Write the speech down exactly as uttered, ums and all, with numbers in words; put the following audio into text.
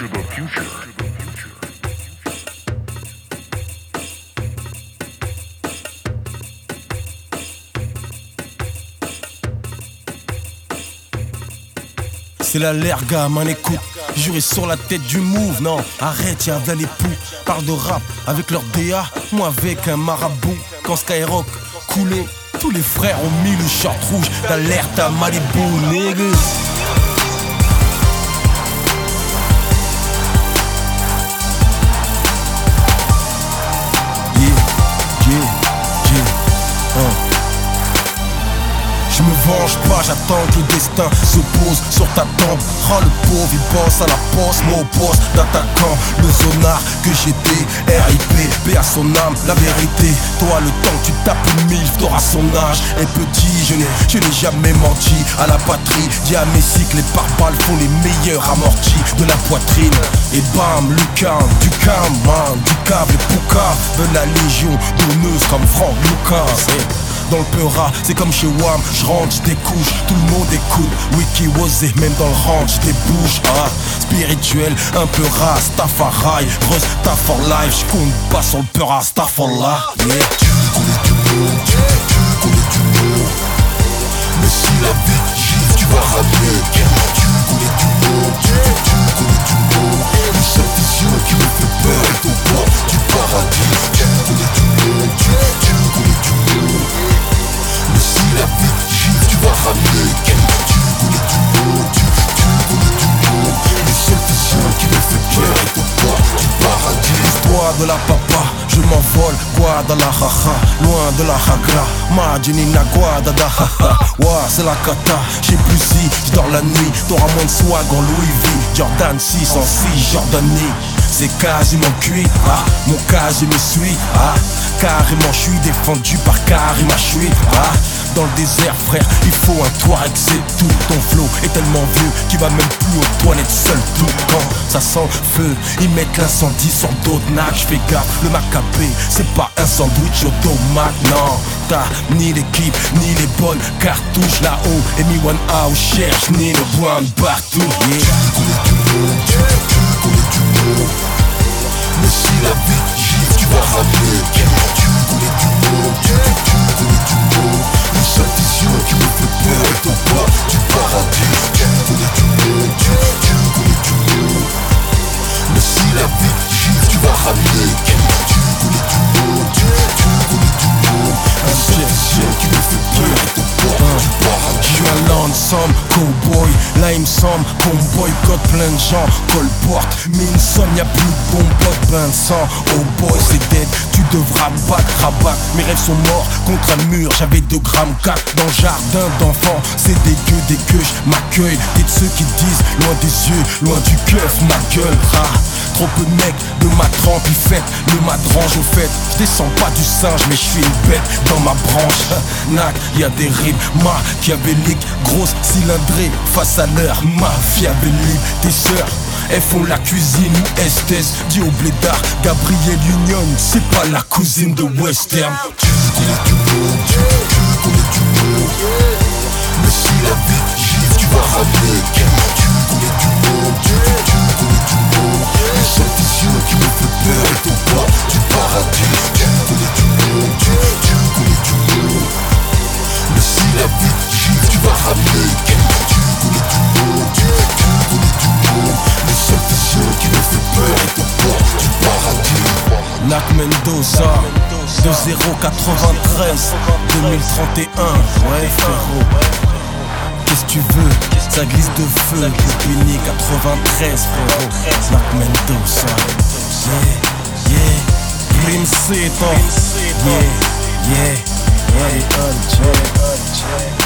C'est la lerga, man, écoute. Juré sur la tête du move, non, arrête, y'a là les poux. Parle de rap avec leur D A, moi avec un marabout. Quand Skyrock coulait, tous les frères ont mis le short rouge d'alerte à Malibu, niggas. Yeah, yeah, yeah, uh. Je me venge pas, j'attends que le destin se pose sur ta tombe. Oh le pauvre il bosse à la poste, mon poste d'attaquant. Le zonard que j'étais, R I P, paix à son âme, la vérité. Toi le temps que tu tapes une milf, t'auras son âge. Et petit, je n'ai, je n'ai jamais menti à la patrie. Dis à mes cycles, les pare-balles font les meilleurs amortis de la poitrine. Et bam, le calme, du calme, man, du câble et poucave. De la légion, donneuse comme Franck Lucas. Dans le peura, c'est comme chez Wham, j'rentre, j'découche, tout le monde écoute. Wiki Wozé, même dans le ranch, j'débouche. Ah, spirituel, un peu ras, Tafaraï, Rust, Taf for life, j'compte pas sur le peura, Stafallah. Yeah. Tu connais du monde, tu, tu connais du monde. Mais si la vie gifle, tu vas ramener. Tu connais du monde, tu, tu connais du monde. Une seule vision qui me fait peur est au bord du paradis. Tu connais du monde, tu, tu connais du monde. Mais si la vie gifle, tu vas ramener. Tu connais du monde, tu, tu connais du monde. Une seule vision qui me fait peur est au bord du paradis. Toi de la papa, je m'envole, guada la haha, loin de la hagra, Majinina guada da haha. Ouah, c'est la kata, j'sais plus si j'dors la nuit, t'auras moins de swag en Louis V. Jordan six cent six, Jordanie, c'est quasiment cuit. Ah, mon cas je me suis, ah, carrément j'suis défendu par Karima Chui. Ah, dans le désert frère, il faut un Touareg, c'est tout. Ton flow est tellement vieux qu'il va même plus aux toilettes seul tout. Quand ça sent le feu, ils mettent l'incendie sur d'autres nacs. J'fais gaffe, le macabé, c'est pas un sandwich automate. Non, t'as ni l'équipe, ni les bonnes cartouches là-haut. Et mi one house cherche, ni le one partout. Yeah. Tu connais du monde, tu, tu connais du monde. Mais si la vie gifle, tu vas ramener. Tu connais du monde, tu, tu connais du monde. Une seule vision qui me fait peur est au bord du paradis. Tu connais du monde, tu, tu connais du monde. Mais si la vie gifle, tu vas ramener. Tu connais du monde, tu, tu connais du monde. Une seule vision qui me fait peur est au bord du paradis. Je suis un l'ensemble, cowboy, là il me semble qu'on boycotte plein de gens, colporte, mais il me semble y'a plus de bons potes, ben de sang. Oh boy c'est dead, tu devras battre, rabat. Mes rêves sont morts contre un mur, j'avais deux grammes quatre dans le jardin d'enfants. C'est dégueu, dégueu, j'm'accueille. T'es de ceux qui disent, loin des yeux, loin du keuf, ma gueule. Ah, trop peu de mecs de ma trempe, ils fêtent le madrange au fait. J'descends pas du singe, mais j'suis une bête dans ma branche. Nac, y'a des rimes machiavéliques, grosse cylindrée face à leur machiavélique. Tes sœurs, elles font la cuisine ou Estes, dis au blédard, Gabrielle Union, c'est pas la cousine de Western. Tu connais du monde, tu, tu connais du monde. Mais si la vie gifle, tu vas ramener. Tu connais du monde, tu, tu connais du monde. Une seule vision qui me fait peur est au bord du paradis. Tu connais du monde, tu, tu connais du monde. Mais si la vie gifle, tu vas ramener. Tu connais du monde, tu, tu connais du monde. Une seule vision qui me fait peur est au bord du paradis. Nac Mendoza, deux zéro quatre-vingt-treize, deux mille trente et un, ouais frérot. Qu'est-ce que tu veux, ça glisse de feu, Pépini quatre-vingt-treize frérot. Nac Mendoza, yeah, yeah, Grim Seto, yeah, yeah, yeah, yeah.